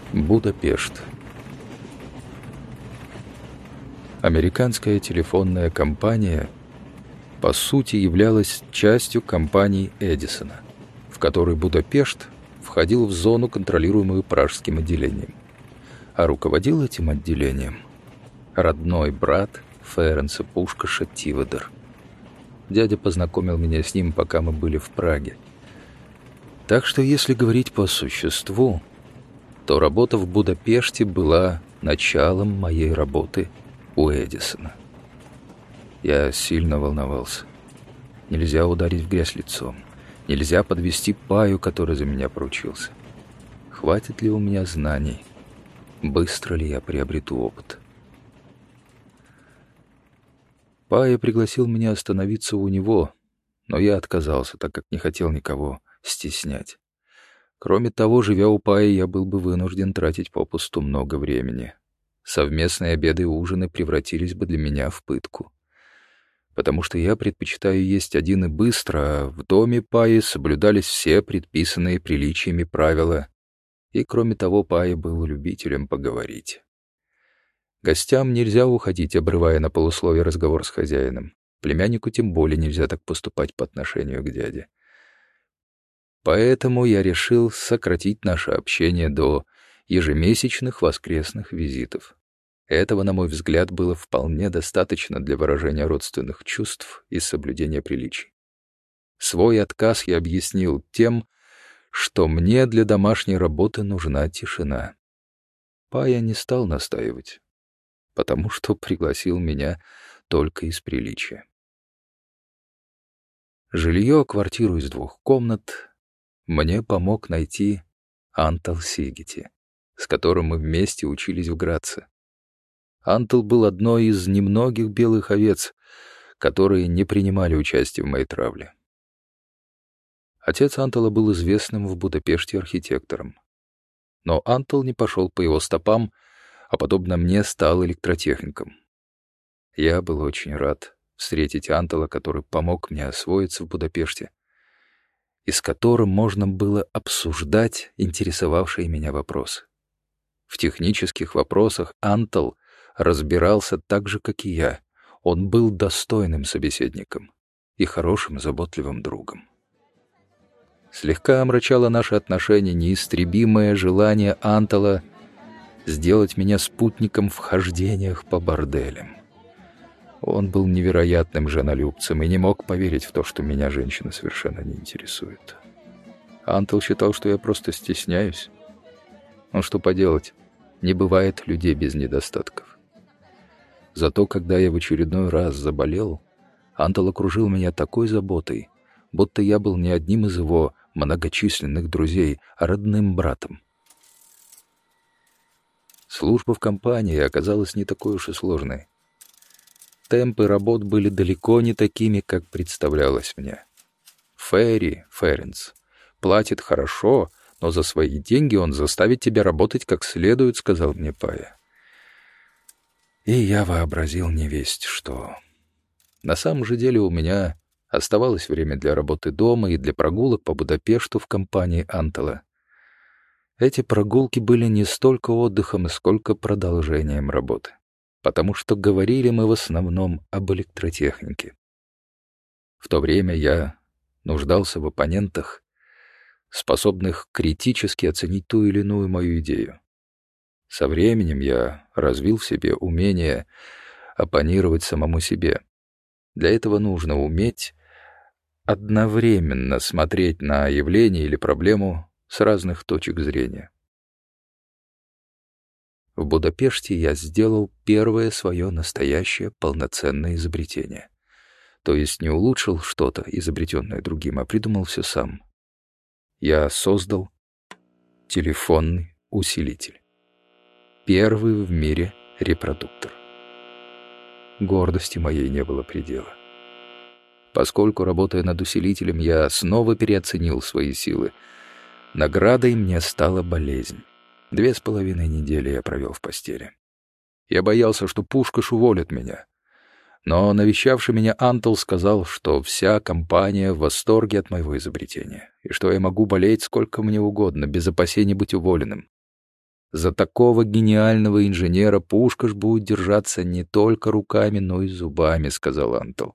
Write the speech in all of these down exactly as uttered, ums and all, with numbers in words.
Будапешт. Американская телефонная компания по сути являлась частью компании Эдисона, в которой Будапешт входил в зону, контролируемую пражским отделением. А руководил этим отделением родной брат Ференца Пушкаша Тиводер. Дядя познакомил меня с ним, пока мы были в Праге. Так что, если говорить по существу, то работа в Будапеште была началом моей работы у Эдисона. Я сильно волновался. Нельзя ударить в грязь лицом. Нельзя подвести Паю, который за меня поручился. Хватит ли у меня знаний? Быстро ли я приобрету опыт? Пая пригласил меня остановиться у него, но я отказался, так как не хотел никого стеснять. Кроме того, живя у Паи, я был бы вынужден тратить попусту много времени. Совместные обеды и ужины превратились бы для меня в пытку. Потому что я предпочитаю есть один и быстро, а в доме Паи соблюдались все предписанные приличиями правила. И, кроме того, Пая был любителем поговорить. Гостям нельзя уходить, обрывая на полусловие разговор с хозяином. Племяннику тем более нельзя так поступать по отношению к дяде. Поэтому я решил сократить наше общение до ежемесячных воскресных визитов. Этого, на мой взгляд, было вполне достаточно для выражения родственных чувств и соблюдения приличий. Свой отказ я объяснил тем, что мне для домашней работы нужна тишина. Пая не стал настаивать, потому что пригласил меня только из приличия. Жилье, квартиру из двух комнат мне помог найти Антал Сигити, с которым мы вместе учились в Граце. Антал был одной из немногих белых овец, которые не принимали участия в моей травле. Отец Антала был известным в Будапеште архитектором. Но Антал не пошел по его стопам, а, подобно мне, стал электротехником. Я был очень рад встретить Антала, который помог мне освоиться в Будапеште, и с которым можно было обсуждать интересовавшие меня вопросы. В технических вопросах Антал разбирался так же, как и я. Он был достойным собеседником и хорошим, заботливым другом. Слегка омрачало наши отношения неистребимое желание Антала сделать меня спутником в хождениях по борделям. Он был невероятным женолюбцем и не мог поверить в то, что меня женщина совершенно не интересует. Антал считал, что я просто стесняюсь. Ну что поделать, не бывает людей без недостатков. Зато, когда я в очередной раз заболел, Антал окружил меня такой заботой, будто я был не одним из его многочисленных друзей, а родным братом. Служба в компании оказалась не такой уж и сложной. Темпы работ были далеко не такими, как представлялось мне. Ферри, Ференц, платит хорошо, но за свои деньги он заставит тебя работать как следует, сказал мне Пая. И я вообразил невесть что. На самом же деле у меня оставалось время для работы дома и для прогулок по Будапешту в компании Антала. Эти прогулки были не столько отдыхом, сколько продолжением работы, потому что говорили мы в основном об электротехнике. В то время я нуждался в оппонентах, способных критически оценить ту или иную мою идею. Со временем я развил в себе умение оппонировать самому себе. Для этого нужно уметь одновременно смотреть на явление или проблему с разных точек зрения. В Будапеште я сделал первое свое настоящее полноценное изобретение. То есть не улучшил что-то, изобретенное другим, а придумал все сам. Я создал телефонный усилитель. Первый в мире репродуктор. Гордости моей не было предела. Поскольку, работая над усилителем, я снова переоценил свои силы, наградой мне стала болезнь. Две с половиной недели я провел в постели. Я боялся, что Пушкаш уволит меня. Но навещавший меня Антал сказал, что вся компания в восторге от моего изобретения, и что я могу болеть сколько мне угодно, без опасений быть уволенным. За такого гениального инженера Пушкаш будет держаться не только руками, но и зубами», — сказал Антл.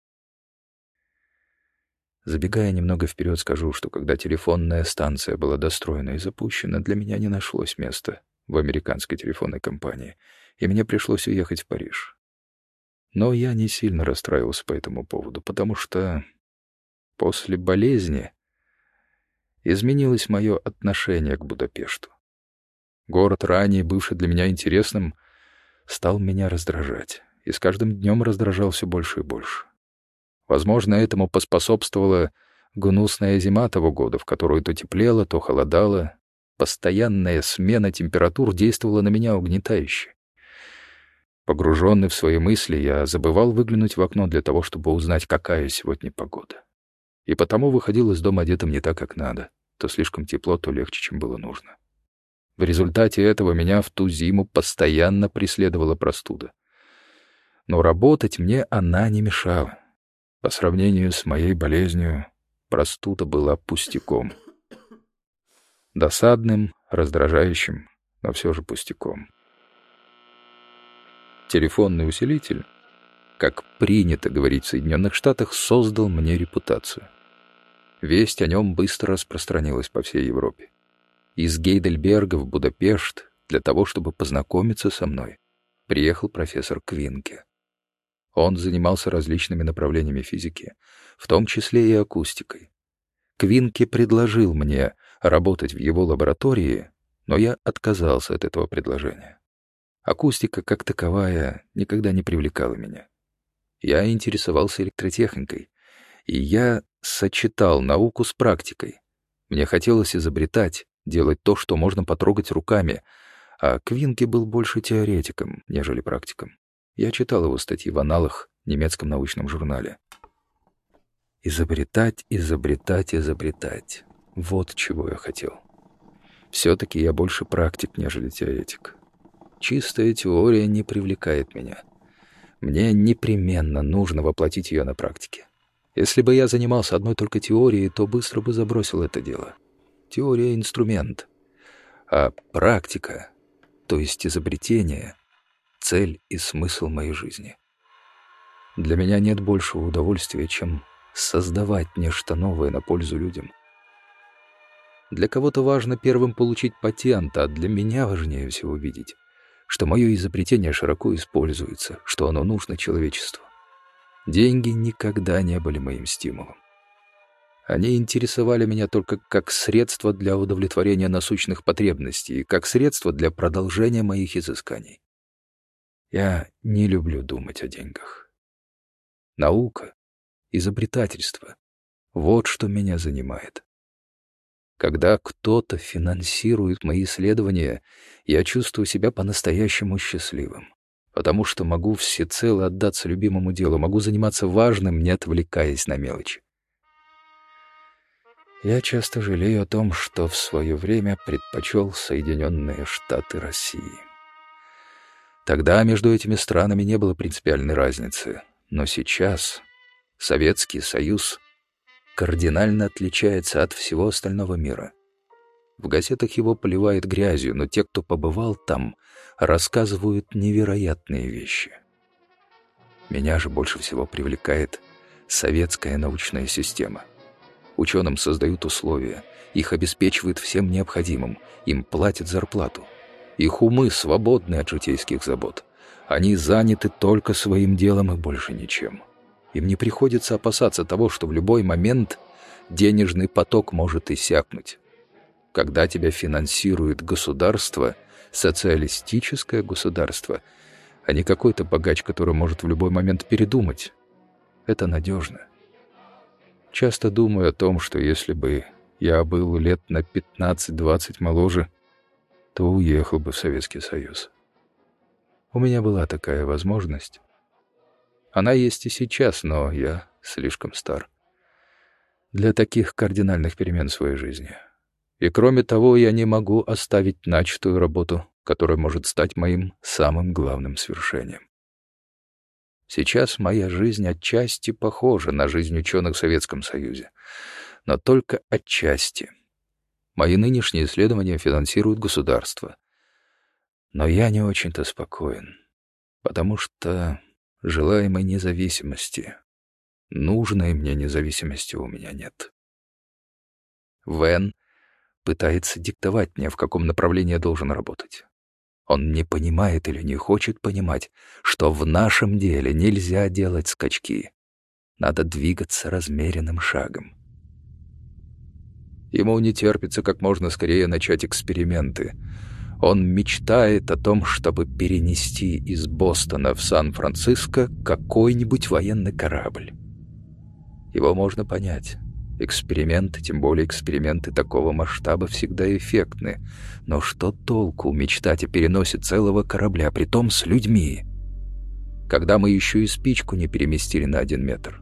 Забегая немного вперед, скажу, что когда телефонная станция была достроена и запущена, для меня не нашлось места в американской телефонной компании, и мне пришлось уехать в Париж. Но я не сильно расстраивался по этому поводу, потому что после болезни изменилось мое отношение к Будапешту. Город, ранее бывший для меня интересным, стал меня раздражать, и с каждым днем раздражал все больше и больше. Возможно, этому поспособствовала гнусная зима того года, в которую то теплело, то холодало. Постоянная смена температур действовала на меня угнетающе. Погруженный в свои мысли, я забывал выглянуть в окно для того, чтобы узнать, какая сегодня погода. И потому выходил из дома одетым не так, как надо. То слишком тепло, то легче, чем было нужно. В результате этого меня в ту зиму постоянно преследовала простуда. Но работать мне она не мешала. По сравнению с моей болезнью, простуда была пустяком. Досадным, раздражающим, но все же пустяком. Телефонный усилитель, как принято говорить в Соединенных Штатах, создал мне репутацию. Весть о нем быстро распространилась по всей Европе. Из Гейдельберга в Будапешт для того, чтобы познакомиться со мной, приехал профессор Квинке. Он занимался различными направлениями физики, в том числе и акустикой. Квинке предложил мне работать в его лаборатории, но я отказался от этого предложения. Акустика, как таковая, никогда не привлекала меня. Я интересовался электротехникой, и я сочетал науку с практикой. Мне хотелось изобретать, делать то, что можно потрогать руками, а Квинке был больше теоретиком, нежели практиком. Я читал его статьи в аналах в немецком научном журнале. Изобретать, изобретать, изобретать. Вот чего я хотел. Все-таки я больше практик, нежели теоретик. Чистая теория не привлекает меня. Мне непременно нужно воплотить ее на практике. Если бы я занимался одной только теорией, то быстро бы забросил это дело. Теория — инструмент. А практика, то есть изобретение — цель и смысл моей жизни. Для меня нет большего удовольствия, чем создавать нечто новое на пользу людям. Для кого-то важно первым получить патент, а для меня важнее всего видеть, что мое изобретение широко используется, что оно нужно человечеству. Деньги никогда не были моим стимулом. Они интересовали меня только как средство для удовлетворения насущных потребностей и как средство для продолжения моих изысканий. Я не люблю думать о деньгах. Наука, изобретательство — вот что меня занимает. Когда кто-то финансирует мои исследования, я чувствую себя по-настоящему счастливым, потому что могу всецело отдаться любимому делу, могу заниматься важным, не отвлекаясь на мелочи. Я часто жалею о том, что в свое время предпочел Соединенные Штаты России. Тогда между этими странами не было принципиальной разницы, но сейчас Советский Союз кардинально отличается от всего остального мира. В газетах его поливают грязью, но те, кто побывал там, рассказывают невероятные вещи. Меня же больше всего привлекает советская научная система. Ученым создают условия, их обеспечивают всем необходимым, им платят зарплату. Их умы свободны от житейских забот. Они заняты только своим делом и больше ничем. Им не приходится опасаться того, что в любой момент денежный поток может иссякнуть. Когда тебя финансирует государство, социалистическое государство, а не какой-то богач, который может в любой момент передумать, это надежно. Часто думаю о том, что если бы я был лет на пятнадцать-двадцать моложе, то уехал бы в Советский Союз. У меня была такая возможность. Она есть и сейчас, но я слишком стар для таких кардинальных перемен в своей жизни. И кроме того, я не могу оставить начатую работу, которая может стать моим самым главным свершением. Сейчас моя жизнь отчасти похожа на жизнь ученых в Советском Союзе, но только отчасти. Мои нынешние исследования финансирует государство. Но я не очень-то спокоен, потому что желаемой независимости, нужной мне независимости у меня нет. Вен пытается диктовать мне, в каком направлении я должен работать. Он не понимает или не хочет понимать, что в нашем деле нельзя делать скачки. Надо двигаться размеренным шагом. Ему не терпится как можно скорее начать эксперименты. Он мечтает о том, чтобы перенести из Бостона в Сан-Франциско какой-нибудь военный корабль. Его можно понять. Эксперименты, тем более эксперименты такого масштаба, всегда эффектны. Но что толку мечтать о переносе целого корабля, притом с людьми, когда мы еще и спичку не переместили на один метр?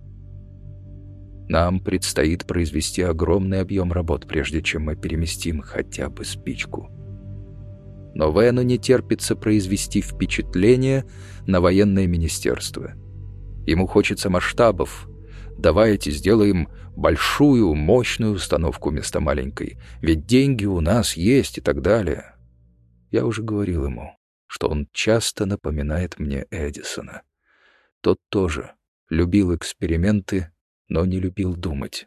Нам предстоит произвести огромный объем работ, прежде чем мы переместим хотя бы спичку. Но Вену не терпится произвести впечатление на военное министерство. Ему хочется масштабов. Давайте сделаем большую, мощную установку вместо маленькой, ведь деньги у нас есть и так далее. Я уже говорил ему, что он часто напоминает мне Эдисона. Тот тоже любил эксперименты, но не любил думать.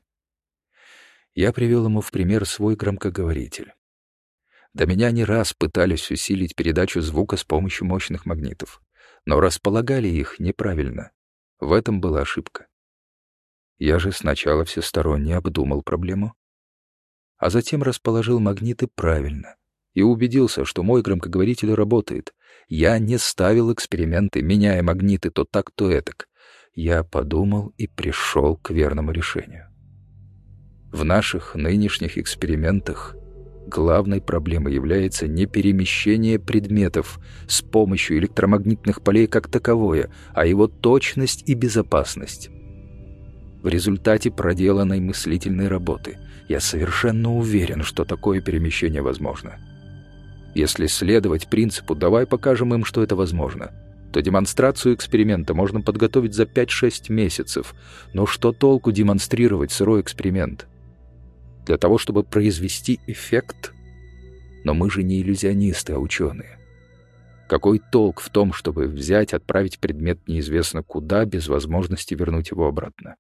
Я привел ему в пример свой громкоговоритель. До меня не раз пытались усилить передачу звука с помощью мощных магнитов, но располагали их неправильно. В этом была ошибка. Я же сначала всесторонне обдумал проблему, а затем расположил магниты правильно и убедился, что мой громкоговоритель работает. Я не ставил эксперименты, меняя магниты то так, то этак. Я подумал и пришел к верному решению. В наших нынешних экспериментах главной проблемой является не перемещение предметов с помощью электромагнитных полей как таковое, а его точность и безопасность. В результате проделанной мыслительной работы я совершенно уверен, что такое перемещение возможно. Если следовать принципу «давай покажем им, что это возможно», то демонстрацию эксперимента можно подготовить за пять-шесть месяцев. Но что толку демонстрировать сырой эксперимент? Для того, чтобы произвести эффект? Но мы же не иллюзионисты, а ученые. Какой толк в том, чтобы взять, отправить предмет неизвестно куда, без возможности вернуть его обратно?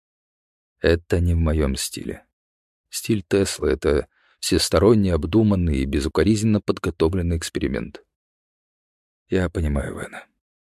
Это не в моем стиле. Стиль Теслы — это всесторонне обдуманный и безукоризненно подготовленный эксперимент. Я понимаю Вена.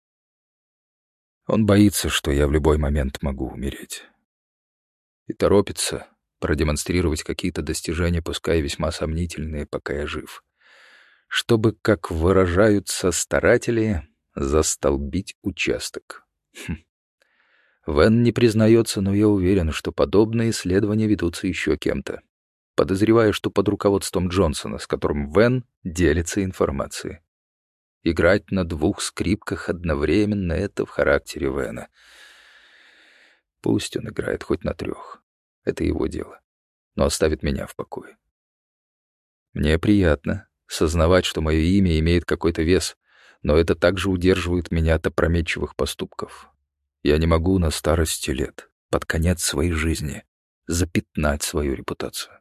Он боится, что я в любой момент могу умереть. И торопится продемонстрировать какие-то достижения, пускай весьма сомнительные, пока я жив. Чтобы, как выражаются старатели, застолбить участок. Хм. Вен не признается, но я уверен, что подобные исследования ведутся еще кем-то. Подозреваю, что под руководством Джонсона, с которым Вен делится информацией. Играть на двух скрипках одновременно — это в характере Вена. Пусть он играет хоть на трех. Это его дело. Но оставит меня в покое. Мне приятно сознавать, что мое имя имеет какой-то вес, но это также удерживает меня от опрометчивых поступков. Я не могу на старости лет, под конец своей жизни, запятнать свою репутацию.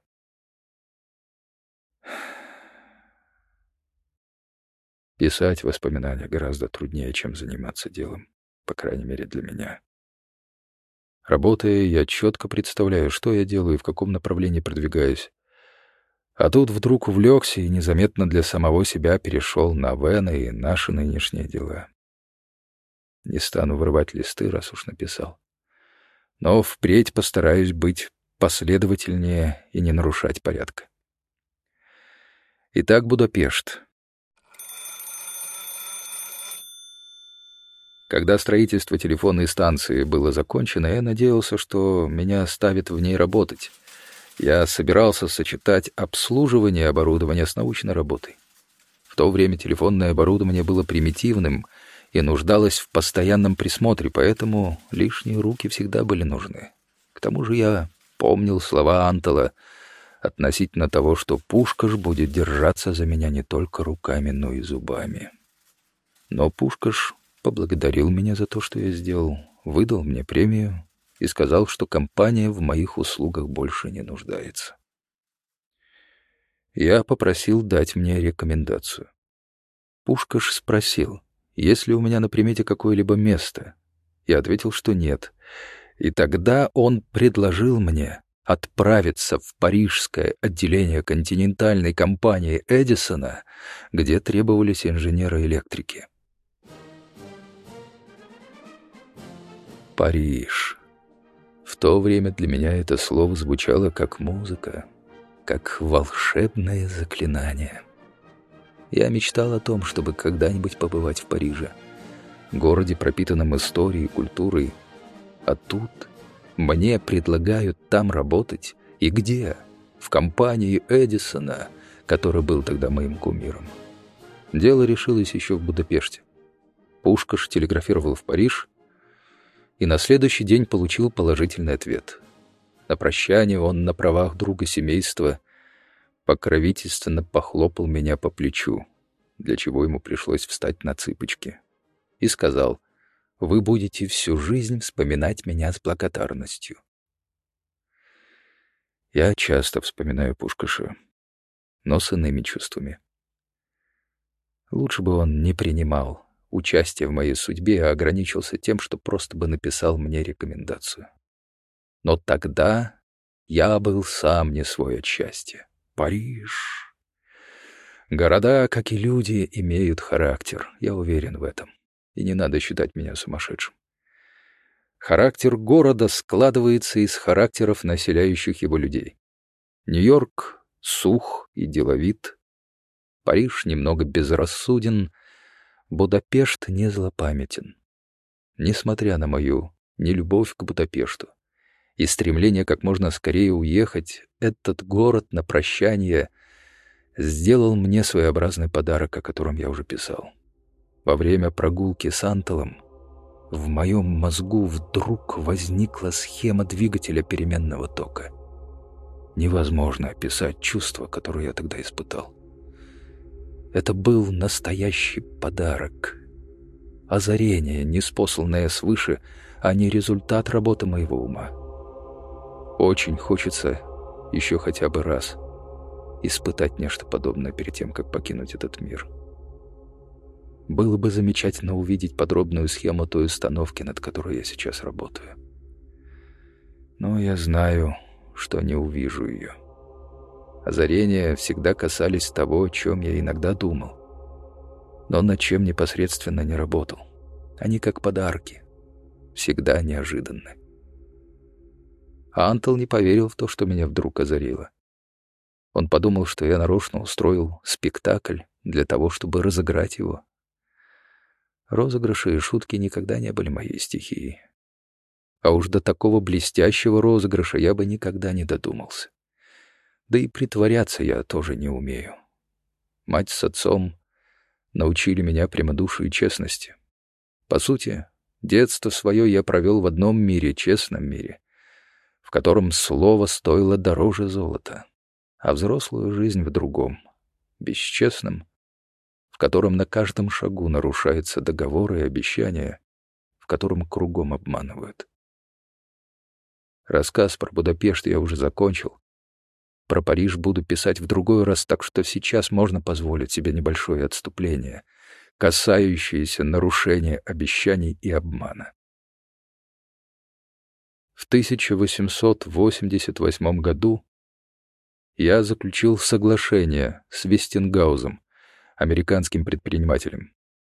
Писать воспоминания гораздо труднее, чем заниматься делом, по крайней мере для меня. Работая, я четко представляю, что я делаю и в каком направлении продвигаюсь. А тут вдруг увлекся и незаметно для самого себя перешел на Вена и наши нынешние дела. Не стану вырывать листы, раз уж написал. Но впредь постараюсь быть последовательнее и не нарушать порядка. Итак, Будапешт. Когда строительство телефонной станции было закончено, я надеялся, что меня оставят в ней работать. Я собирался сочетать обслуживание оборудования с научной работой. В то время телефонное оборудование было примитивным и нуждалось в постоянном присмотре, поэтому лишние руки всегда были нужны. К тому же я помнил слова Антала относительно того, что Пушкаш будет держаться за меня не только руками, но и зубами. Но Пушкаш поблагодарил меня за то, что я сделал, выдал мне премию и сказал, что компания в моих услугах больше не нуждается. Я попросил дать мне рекомендацию. Пушкаш спросил, есть ли у меня на примете какое-либо место. Я ответил, что нет. И тогда он предложил мне отправиться в парижское отделение континентальной компании Эдисона, где требовались инженеры-электрики. Париж. В то время для меня это слово звучало как музыка, как волшебное заклинание. Я мечтал о том, чтобы когда-нибудь побывать в Париже, городе, пропитанном историей и культурой. А тут мне предлагают там работать. И где? В компании Эдисона, который был тогда моим кумиром. Дело решилось еще в Будапеште. Пушкаш телеграфировал в Париж, и на следующий день получил положительный ответ. На прощание он на правах друга семейства покровительственно похлопал меня по плечу, для чего ему пришлось встать на цыпочки, и сказал: «Вы будете всю жизнь вспоминать меня с благодарностью». Я часто вспоминаю Пушкаша, но с иными чувствами. Лучше бы он не принимал участие в моей судьбе, а ограничился тем, что просто бы написал мне рекомендацию. Но тогда я был сам не свой от счастья. Париж. Города, как и люди, имеют характер, я уверен в этом. И не надо считать меня сумасшедшим. Характер города складывается из характеров населяющих его людей. Нью-Йорк сух и деловит, Париж немного безрассуден, Будапешт не злопамятен. Несмотря на мою нелюбовь к Будапешту и стремление как можно скорее уехать, этот город на прощание сделал мне своеобразный подарок, о котором я уже писал. Во время прогулки с Анталом в моем мозгу вдруг возникла схема двигателя переменного тока. Невозможно описать чувство, которое я тогда испытал. Это был настоящий подарок. Озарение, ниспосланное свыше, а не результат работы моего ума. Очень хочется еще хотя бы раз испытать нечто подобное перед тем, как покинуть этот мир. Было бы замечательно увидеть подробную схему той установки, над которой я сейчас работаю. Но я знаю, что не увижу ее. Озарения всегда касались того, о чем я иногда думал, но над чем непосредственно не работал. Они как подарки, всегда неожиданны. А Антал не поверил в то, что меня вдруг озарило. Он подумал, что я нарочно устроил спектакль для того, чтобы разыграть его. Розыгрыши и шутки никогда не были моей стихией. А уж до такого блестящего розыгрыша я бы никогда не додумался. Да и притворяться я тоже не умею. Мать с отцом научили меня прямодушию и честности. По сути, детство свое я провел в одном мире, честном мире, в котором слово стоило дороже золота, а взрослую жизнь в другом, бесчестном, в котором на каждом шагу нарушаются договоры и обещания, в котором кругом обманывают. Рассказ про Будапешт я уже закончил. Про Париж буду писать в другой раз, так что сейчас можно позволить себе небольшое отступление, касающееся нарушения обещаний и обмана. В тысяча восемьсот восемьдесят восьмом году я заключил соглашение с Вестингаузом, американским предпринимателем.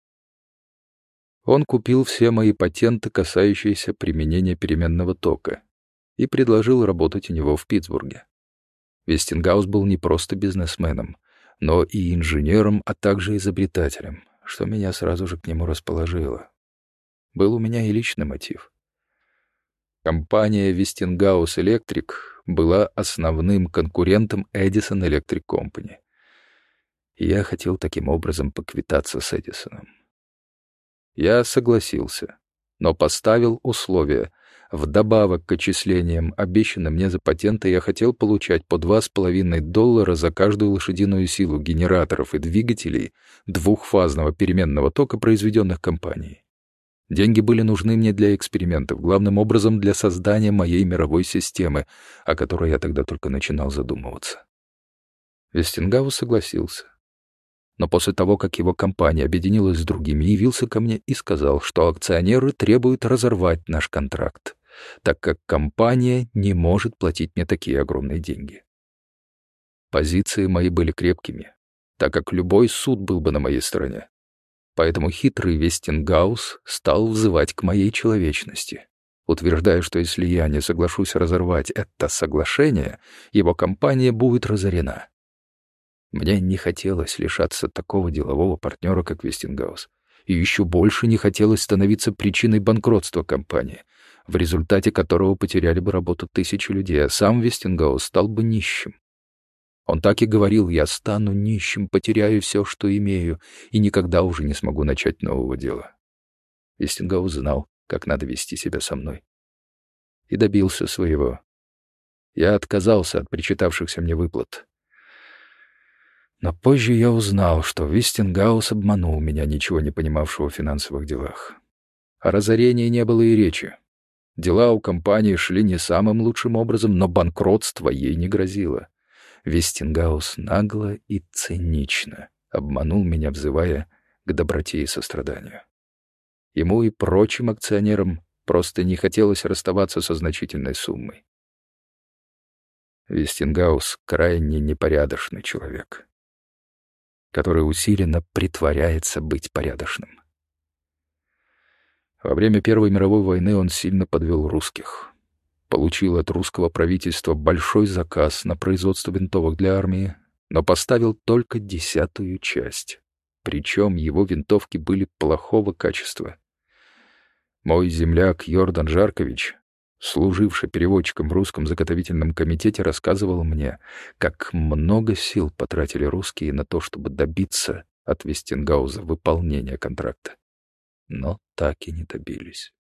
Он купил все мои патенты, касающиеся применения переменного тока, и предложил работать у него в Питтсбурге. Вестингаус был не просто бизнесменом, но и инженером, а также изобретателем, что меня сразу же к нему расположило. Был у меня и личный мотив. Компания Westinghouse Electric была основным конкурентом Edison Electric Company. И я хотел таким образом поквитаться с Эдисоном. Я согласился, но поставил условие. Вдобавок к отчислениям, обещанным мне за патенты, я хотел получать по два с половиной доллара за каждую лошадиную силу генераторов и двигателей двухфазного переменного тока, произведенных компанией. Деньги были нужны мне для экспериментов, главным образом для создания моей мировой системы, о которой я тогда только начинал задумываться. Вестингаус согласился. но после того, как его компания объединилась с другими, явился ко мне и сказал, что акционеры требуют разорвать наш контракт, так как компания не может платить мне такие огромные деньги. Позиции мои были крепкими, так как любой суд был бы на моей стороне. Поэтому хитрый Вестингаус стал взывать к моей человечности, утверждая, что если я не соглашусь разорвать это соглашение, его компания будет разорена. Мне не хотелось лишаться такого делового партнера, как Вестингаус, и еще больше не хотелось становиться причиной банкротства компании, в результате которого потеряли бы работу тысячи людей, а сам Вестингаус стал бы нищим. Он так и говорил: «Я стану нищим, потеряю все, что имею, и никогда уже не смогу начать нового дела». Вестингаус знал, как надо вести себя со мной. И добился своего. Я отказался от причитавшихся мне выплат. Но позже я узнал, что Вестингаус обманул меня, ничего не понимавшего в финансовых делах. О разорении не было и речи. Дела у компании шли не самым лучшим образом, но банкротство ей не грозило. Вестингаус нагло и цинично обманул меня, взывая к доброте и состраданию. Ему и прочим акционерам просто не хотелось расставаться со значительной суммой. Вестингаус — крайне непорядочный человек, который усиленно притворяется быть порядочным. Во время Первой мировой войны он сильно подвел русских. Получил от русского правительства большой заказ на производство винтовок для армии, но поставил только десятую часть. Причем его винтовки были плохого качества. Мой земляк Йордан Жаркович, служивший переводчиком в русском заготовительном комитете, рассказывал мне, как много сил потратили русские на то, чтобы добиться от Вестингауза выполнения контракта. Но так и не добились.